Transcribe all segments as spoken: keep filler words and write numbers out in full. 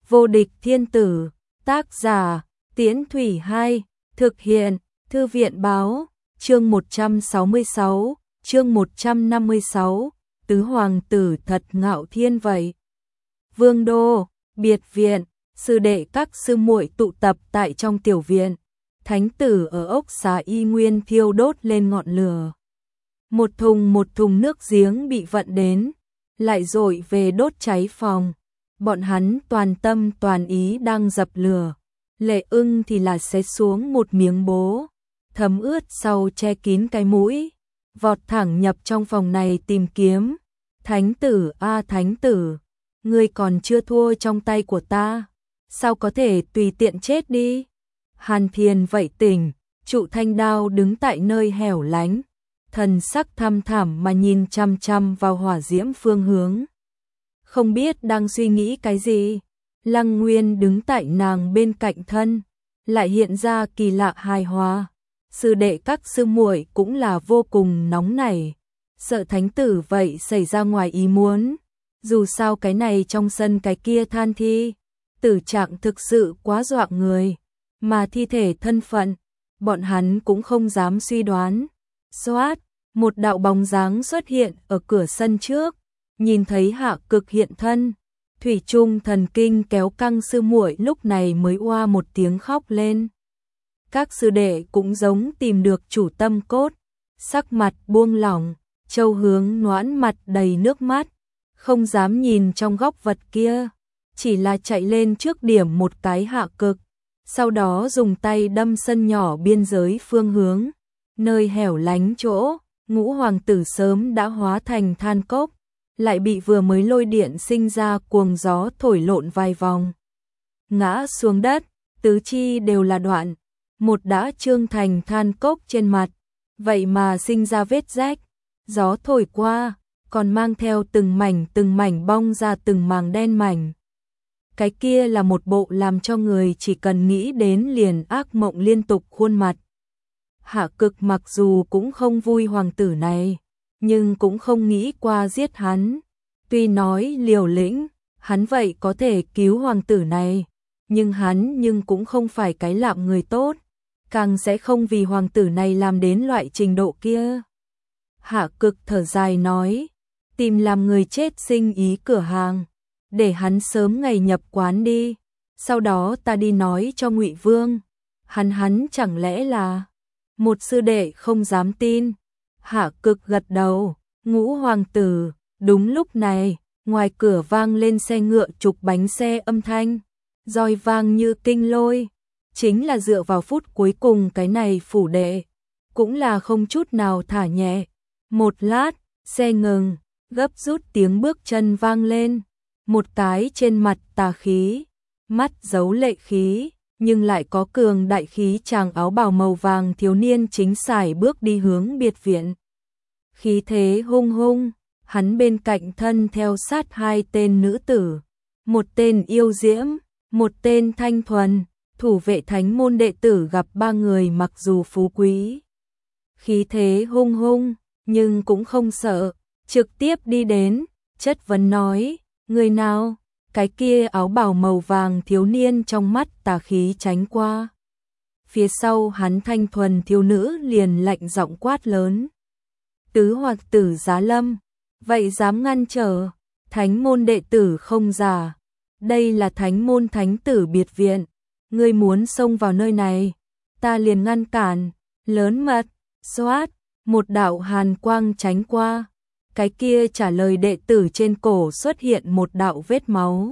Vô địch thiên tử, tác giả, Tiễn Thủy Hai, thực hiện, Thư viện báo, chương một trăm sáu mươi sáu, chương một trăm năm mươi sáu, tứ hoàng tử thật ngạo thiên vậy. Vương đô, biệt viện, sư đệ các sư muội tụ tập tại trong tiểu viện, thánh tử ở ốc xá y nguyên thiêu đốt lên ngọn lửa. Một thùng một thùng nước giếng bị vận đến, lại dội về đốt cháy phòng. Bọn hắn toàn tâm toàn ý đang dập lửa. Lệ Ưng thì là xé xuống một miếng bố, thấm ướt sau che kín cái mũi, vọt thẳng nhập trong phòng này tìm kiếm. Thánh tử a thánh tử, ngươi còn chưa thua trong tay của ta, sao có thể tùy tiện chết đi? Hàn Thiền vậy tỉnh, trụ thanh đao đứng tại nơi hẻo lánh, thần sắc thăm thẳm mà nhìn chăm chăm vào hỏa diễm phương hướng. Không biết đang suy nghĩ cái gì, Lăng Nguyên đứng tại nàng bên cạnh thân, lại hiện ra kỳ lạ hài hòa. Sư đệ các sư muội cũng là vô cùng nóng nảy, sợ thánh tử vậy xảy ra ngoài ý muốn. Dù sao cái này trong sân cái kia than thi, tử trạng thực sự quá dọa người, mà thi thể thân phận, bọn hắn cũng không dám suy đoán. Xoát, một đạo bóng dáng xuất hiện ở cửa sân trước, nhìn thấy Hạ Cực hiện thân, thủy chung thần kinh kéo căng sư muội lúc này mới oa một tiếng khóc lên. Các sư đệ cũng giống tìm được chủ tâm cốt, sắc mặt buông lỏng, Châu Hướng Noãn mặt đầy nước mắt, không dám nhìn trong góc vật kia, chỉ là chạy lên trước điểm một cái Hạ Cực, sau đó dùng tay đâm sân nhỏ biên giới phương hướng, nơi hẻo lánh chỗ, ngũ hoàng tử sớm đã hóa thành than cốc, lại bị vừa mới lôi điện sinh ra cuồng gió thổi lộn vài vòng. Ngã xuống đất, tứ chi đều là đoạn, một đã trương thành than cốc trên mặt, vậy mà sinh ra vết rách, gió thổi qua, còn mang theo từng mảnh từng mảnh bong ra từng màng đen mảnh. Cái kia là một bộ làm cho người chỉ cần nghĩ đến liền ác mộng liên tục khuôn mặt. Hạ Cực mặc dù cũng không vui hoàng tử này, nhưng cũng không nghĩ qua giết hắn. Tuy nói liều lĩnh, hắn vậy có thể cứu hoàng tử này, nhưng hắn nhưng cũng không phải cái lạm người tốt, càng sẽ không vì hoàng tử này làm đến loại trình độ kia. Hạ Cực thở dài nói, tìm làm người chết sinh ý cửa hàng, để hắn sớm ngày nhập quán đi, sau đó ta đi nói cho Ngụy Vương. Hắn hắn chẳng lẽ là... Một sư đệ không dám tin. Hạ Cực gật đầu, ngũ hoàng tử. Đúng lúc này, ngoài cửa vang lên xe ngựa trục bánh xe âm thanh, roi vang như kinh lôi. Chính là dựa vào phút cuối cùng cái này phủ đệ, cũng là không chút nào thả nhẹ. Một lát, xe ngừng, gấp rút tiếng bước chân vang lên. Một cái trên mặt tà khí, mắt giấu lệ khí, nhưng lại có cường đại khí chàng áo bào màu vàng thiếu niên chính sải bước đi hướng biệt viện. Khí thế hung hung, hắn bên cạnh thân theo sát hai tên nữ tử, một tên yêu diễm, một tên thanh thuần. Thủ vệ thánh môn đệ tử gặp ba người mặc dù phú quý, khí thế hung hung, nhưng cũng không sợ, trực tiếp đi đến, chất vấn nói, người nào? Cái kia áo bào màu vàng thiếu niên trong mắt tà khí tránh qua. Phía sau hắn thanh thuần thiếu nữ liền lạnh giọng quát lớn. Tứ hoàng tử giá lâm, vậy dám ngăn trở, thánh môn đệ tử không giả. Đây là thánh môn thánh tử biệt viện, ngươi muốn xông vào nơi này, ta liền ngăn cản, lớn mật, xoát, một đạo hàn quang tránh qua. Cái kia trả lời đệ tử trên cổ xuất hiện một đạo vết máu.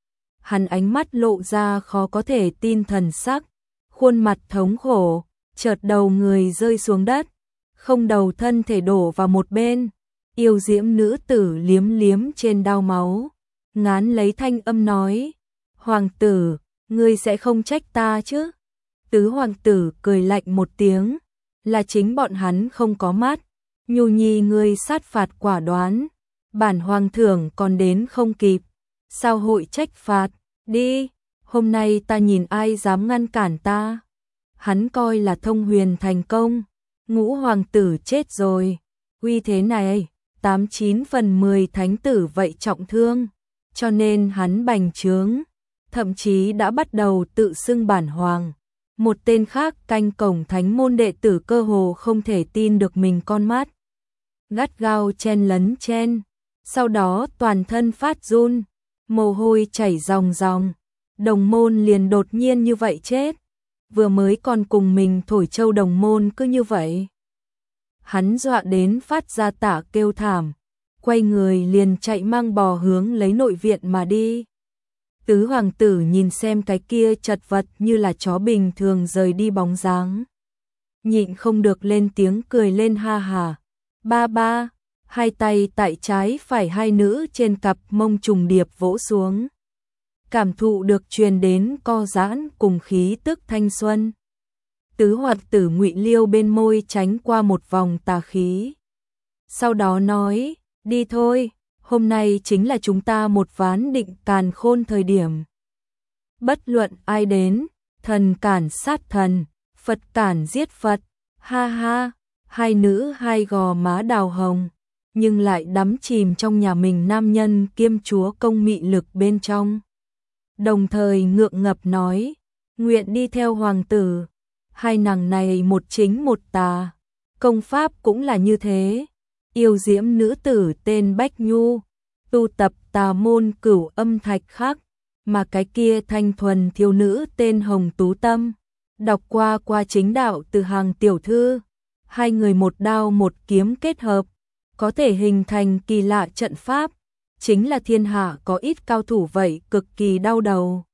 Hắn ánh mắt lộ ra khó có thể tin thần sắc, khuôn mặt thống khổ, chợt đầu người rơi xuống đất, không đầu thân thể đổ vào một bên. Yêu diễm nữ tử liếm liếm trên đao máu, ngán lấy thanh âm nói, hoàng tử, ngươi sẽ không trách ta chứ? Tứ hoàng tử cười lạnh một tiếng, là chính bọn hắn không có mắt. Nhu nhi ngươi sát phạt quả đoán, bản hoàng thưởng còn đến không kịp, sao hội trách phạt, đi, hôm nay ta nhìn ai dám ngăn cản ta. Hắn coi là thông huyền thành công, ngũ hoàng tử chết rồi, uy thế này, tám chín phần mười thánh tử vậy trọng thương, cho nên hắn bành trướng. thậm chí đã bắt đầu tự xưng bản hoàng. Một tên khác canh cổng thánh môn đệ tử cơ hồ không thể tin được mình con mắt. Gắt gao chen lấn chen, sau đó toàn thân phát run, mồ hôi chảy ròng ròng. Đồng môn liền đột nhiên như vậy chết, vừa mới còn cùng mình thổi châu đồng môn cứ như vậy. Hắn dọa đến phát ra tả kêu thảm, quay người liền chạy mang bò hướng lấy nội viện mà đi. Tứ hoàng tử nhìn xem cái kia chật vật như là chó bình thường rời đi bóng dáng, nhịn không được lên tiếng cười lên ha hà. Ba ba, hai tay tại trái phải hai nữ trên cặp mông trùng điệp vỗ xuống. Cảm thụ được truyền đến co giãn cùng khí tức thanh xuân. Tứ hoàng tử Ngụy Liêu bên môi tránh qua một vòng tà khí. Sau đó nói, đi thôi, hôm nay chính là chúng ta một ván định càn khôn thời điểm. Bất luận ai đến, thần cản sát thần, Phật cản giết Phật, ha ha, hai nữ hai gò má đào hồng, nhưng lại đắm chìm trong nhà mình nam nhân kiêm chúa công mị lực bên trong. Đồng thời ngượng ngập nói, nguyện đi theo hoàng tử, hai nàng này một chính một tà, công pháp cũng là như thế. Yêu diễm nữ tử tên Bách Nhu, tu tập tà môn cửu âm thạch khắc, mà cái kia thanh thuần thiếu nữ tên Hồng Tú Tâm, đọc qua qua chính đạo từ hàng tiểu thư, hai người một đao một kiếm kết hợp, có thể hình thành kỳ lạ trận pháp, chính là thiên hạ có ít cao thủ vậy cực kỳ đau đầu.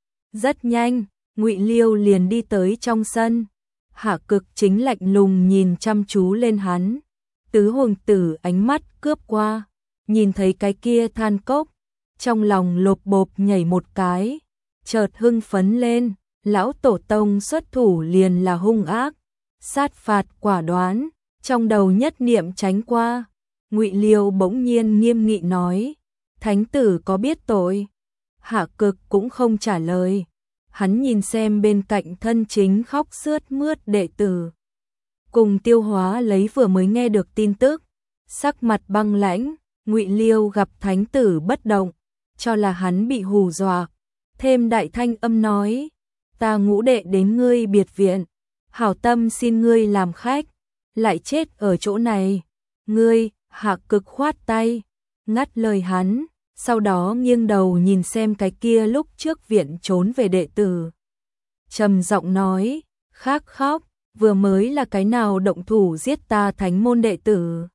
Rất nhanh, Ngụy Liêu liền đi tới trong sân, Hạ Cực chính lạnh lùng nhìn chăm chú lên hắn. Tứ hoàng tử ánh mắt cướp qua, nhìn thấy cái kia than cốc, trong lòng lộp bộp nhảy một cái, chợt hưng phấn lên, lão tổ tông xuất thủ liền là hung ác, sát phạt quả đoán, trong đầu nhất niệm tránh qua, Ngụy Liêu bỗng nhiên nghiêm nghị nói, thánh tử có biết tội? Hạ Cực cũng không trả lời, hắn nhìn xem bên cạnh thân chính khóc sướt mướt đệ tử. Cùng tiêu hóa lấy vừa mới nghe được tin tức, sắc mặt băng lãnh, Ngụy Liêu gặp thánh tử bất động, cho là hắn bị hù dọa, thêm đại thanh âm nói, ta ngũ đệ đến ngươi biệt viện, hảo tâm xin ngươi làm khách, lại chết ở chỗ này, ngươi. Hạ Cực khoát tay, ngắt lời hắn, sau đó nghiêng đầu nhìn xem cái kia lúc trước viện trốn về đệ tử. Trầm giọng nói, khắc khóc, vừa mới là cái nào động thủ giết ta thánh môn đệ tử.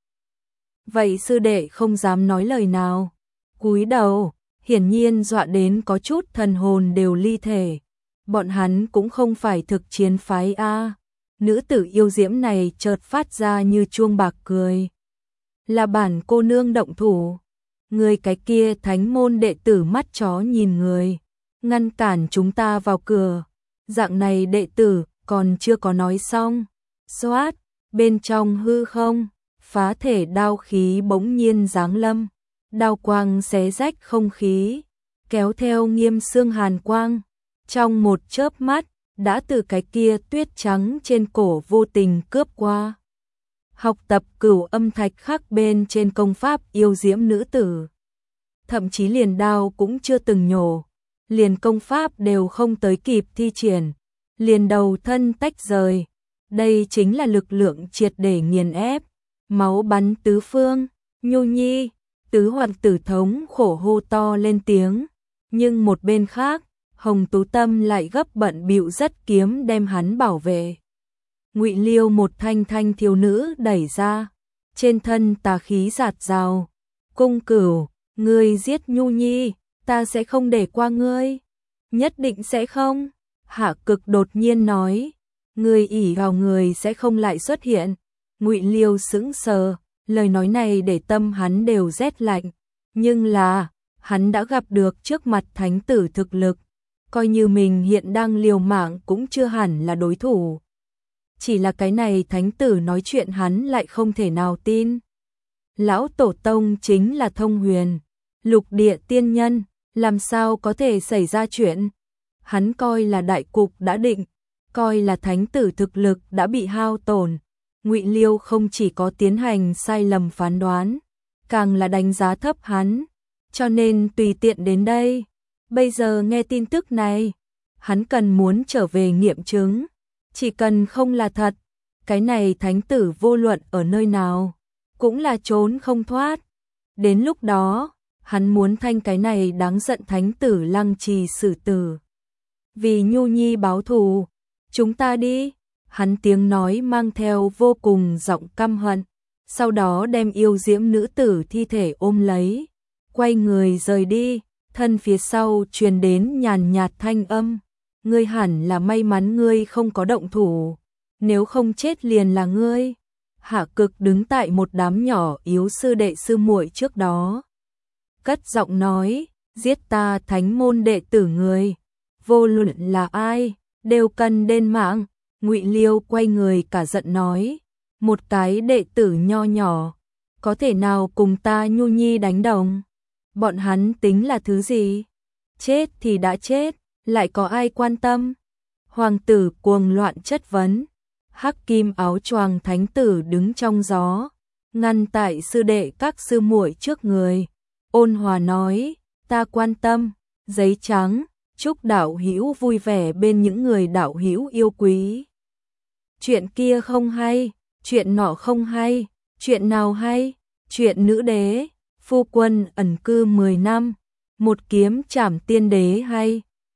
Vậy sư đệ không dám nói lời nào, cúi đầu, hiển nhiên dọa đến có chút thần hồn đều ly thể. Bọn hắn cũng không phải thực chiến phái a. Nữ tử yêu diễm này chợt phát ra như chuông bạc cười. Là bản cô nương động thủ. Người cái kia thánh môn đệ tử mắt chó nhìn người, ngăn cản chúng ta vào cửa. Dạng này đệ tử còn chưa có nói xong. Xoát, bên trong hư không, phá thể đao khí bỗng nhiên giáng lâm. Đao quang xé rách không khí, kéo theo nghiêm xương hàn quang. Trong một chớp mắt, đã từ cái kia tuyết trắng trên cổ vô tình cướp qua. Học tập cửu âm thạch khắc bên trên công pháp yêu diễm nữ tử. Thậm chí liền đao cũng chưa từng nhổ, liền công pháp đều không tới kịp thi triển, liền đầu thân tách rời. Đây chính là lực lượng triệt để nghiền ép, máu bắn tứ phương. Nhu nhi, tứ hoàng tử thống khổ hô to lên tiếng, nhưng một bên khác, Hồng Tú Tâm lại gấp bận bịu rất kiếm đem hắn bảo vệ. Ngụy Liêu một thanh thanh thiếu nữ đẩy ra, trên thân tà khí giạt rào. Cung Cửu, ngươi giết Nhu nhi, ta sẽ không để qua ngươi. Nhất định sẽ không. Hạ Cực đột nhiên nói, ngươi ỷ vào người sẽ không lại xuất hiện. Ngụy Liêu sững sờ, lời nói này để tâm hắn đều rét lạnh. Nhưng là, hắn đã gặp được trước mặt thánh tử thực lực, coi như mình hiện đang liều mạng cũng chưa hẳn là đối thủ. Chỉ là cái này thánh tử nói chuyện hắn lại không thể nào tin. Lão tổ tông chính là thông huyền, lục địa tiên nhân, làm sao có thể xảy ra chuyện. Hắn coi là đại cục đã định, coi là thánh tử thực lực đã bị hao tổn. Ngụy Liêu không chỉ có tiến hành sai lầm phán đoán, càng là đánh giá thấp hắn, cho nên tùy tiện đến đây. Bây giờ nghe tin tức này, hắn cần muốn trở về nghiệm chứng, chỉ cần không là thật, cái này thánh tử vô luận ở nơi nào, cũng là trốn không thoát. Đến lúc đó, hắn muốn thanh cái này đáng giận thánh tử Lăng Trì xử tử. Vì Nhu Nhi báo thù, chúng ta đi. Hắn tiếng nói mang theo vô cùng giọng căm hận, sau đó đem yêu diễm nữ tử thi thể ôm lấy, quay người rời đi, thân phía sau truyền đến nhàn nhạt thanh âm. Ngươi hẳn là may mắn ngươi không có động thủ, nếu không chết liền là ngươi. Hạ Cực đứng tại một đám nhỏ yếu sư đệ sư muội trước đó, cất giọng nói, giết ta thánh môn đệ tử người, vô luận là ai, đều cần đền mạng. Ngụy Liêu quay người cả giận nói, một cái đệ tử nho nhỏ, có thể nào cùng ta Nhu Nhi đánh đồng? Bọn hắn tính là thứ gì? Chết thì đã chết, lại có ai quan tâm? Hoàng tử cuồng loạn chất vấn. Hắc kim áo choàng thánh tử đứng trong gió, ngăn tại sư đệ các sư muội trước người, ôn hòa nói, ta quan tâm. Giấy trắng, chúc đạo hữu vui vẻ bên những người đạo hữu yêu quý. Chuyện kia không hay, chuyện nọ không hay, chuyện nào hay? Chuyện nữ đế, phu quân ẩn cư mười năm, một kiếm trảm tiên đế hay?